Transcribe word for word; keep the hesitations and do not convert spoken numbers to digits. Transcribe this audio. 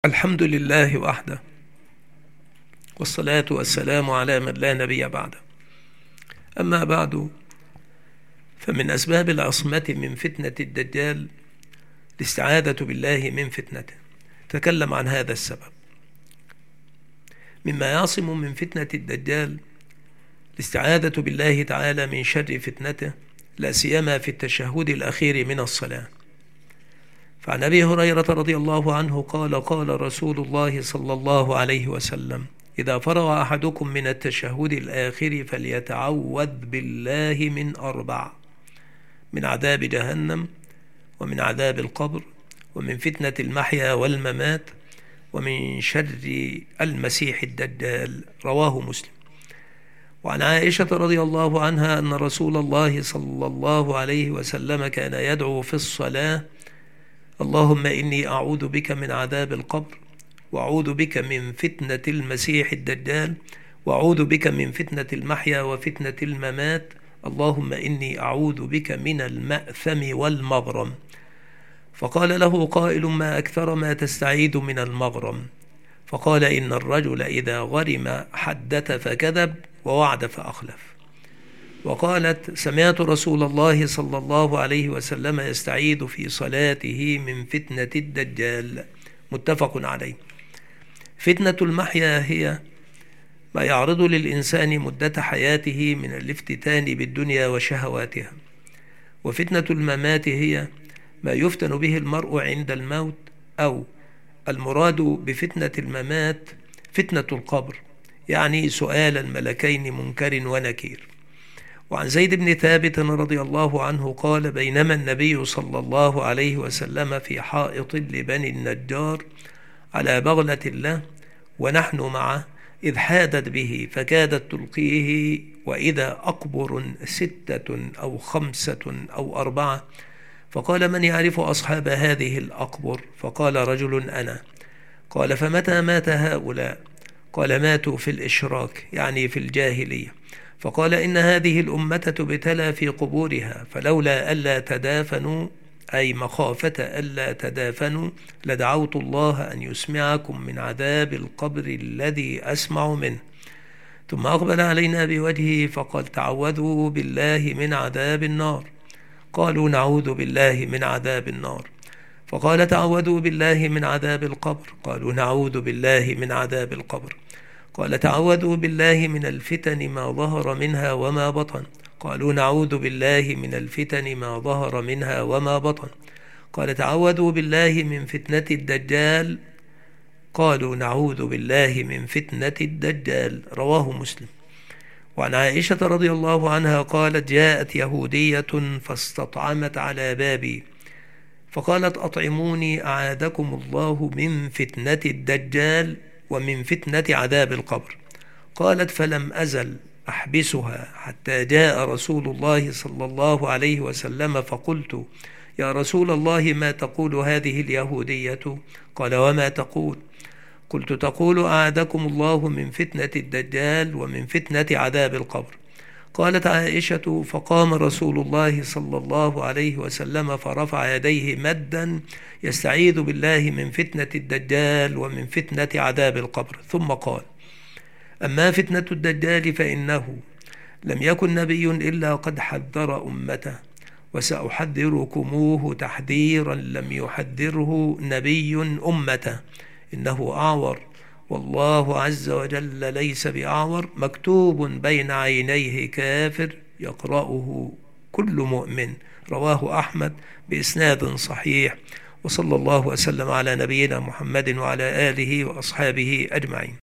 الحمد لله وحده، والصلاة والسلام على من لا نبي بعده. أما بعد، فمن أسباب العصمة من فتنة الدجال الاستعاذة بالله من فتنته. تكلم عن هذا السبب. مما يعصم من فتنة الدجال الاستعاذة بالله تعالى من شر فتنته، لا سيما في التشهد الأخير من الصلاة. فعن أبي هريرة رضي الله عنه قال: قال رسول الله صلى الله عليه وسلم: إذا فرغ أحدكم من التشهد الآخر فليتعوذ بالله من أربع: من عذاب جهنم، ومن عذاب القبر، ومن فتنة المحيا والممات، ومن شر المسيح الدجال. رواه مسلم. وعن عائشة رضي الله عنها أن رسول الله صلى الله عليه وسلم كان يدعو في الصلاة: اللهم إني أعوذ بك من عذاب القبر، وأعوذ بك من فتنة المسيح الدجال، وأعوذ بك من فتنة المحيا وفتنة الممات، اللهم إني أعوذ بك من المأثم والمغرم. فقال له قائل: ما أكثر ما تستعيذ من المغرم؟ فقال: إن الرجل إذا غرم حدث فكذب، ووعد فأخلف. وقالت: سمعت رسول الله صلى الله عليه وسلم يستعيذ في صلاته من فتنة الدجال. متفق عليه. فتنة المحيا هي ما يعرض للإنسان مدة حياته من الافتتان بالدنيا وشهواتها. وفتنة الممات هي ما يفتن به المرء عند الموت، أو المراد بفتنة الممات فتنة القبر، يعني سؤال الملكين منكر ونكير. وعن زيد بن ثابت رضي الله عنه قال: بينما النبي صلى الله عليه وسلم في حائط لبني النجار على بغلة له ونحن معه، إذ حادت به فكادت تلقيه، وإذا أقبر ستة أو خمسة أو أربعة. فقال: من يعرف أصحاب هذه الأقبر؟ فقال رجل: أنا. قال: فمتى مات هؤلاء؟ قال: ماتوا في الإشراك، يعني في الجاهلية. فقال: إن هذه الأمة تبتلى في قبورها، فلولا ألا تدافنوا، أي مخافة ألا تدافنوا، لدعوت الله أن يسمعكم من عذاب القبر الذي أسمع منه. ثم أقبل علينا بوجهه فقال: تعوذوا بالله من عذاب النار. قالوا: نعوذ بالله من عذاب النار. فقال: تعوذوا بالله من عذاب القبر. قالوا: نعوذ بالله من عذاب القبر. قال: تعوذوا بالله من الفتن ما ظهر منها وما بطن. قالوا: نعوذ بالله من الفتن ما ظهر منها وما بطن. قال: تعوذوا بالله من فتنة الدجال. قالوا: نعوذ بالله من فتنة الدجال. رواه مسلم. وعن عائشة رضي الله عنها قالت: جاءت يهودية فاستطعمت على بابي، فقالت: أطعموني أعاذكم الله من فتنة الدجال ومن فتنة عذاب القبر. قالت: فلم أزل أحبسها حتى جاء رسول الله صلى الله عليه وسلم، فقلت: يا رسول الله، ما تقول هذه اليهودية؟ قال: وما تقول؟ قلت: تقول: أعاذكم الله من فتنة الدجال ومن فتنة عذاب القبر. قالت عائشة: فقام رسول الله صلى الله عليه وسلم فرفع يديه مدا يستعيذ بالله من فتنة الدجال ومن فتنة عذاب القبر، ثم قال: أما فتنة الدجال فإنه لم يكن نبي إلا قد حذر أمته، وسأحذركموه تحذيرا لم يحذره نبي أمته. إنه أعور، والله عز وجل ليس بأعور، مكتوب بين عينيه كافر، يقرأه كل مؤمن. رواه أحمد بإسناد صحيح. وصلى الله وسلم على نبينا محمد وعلى آله وأصحابه أجمعين.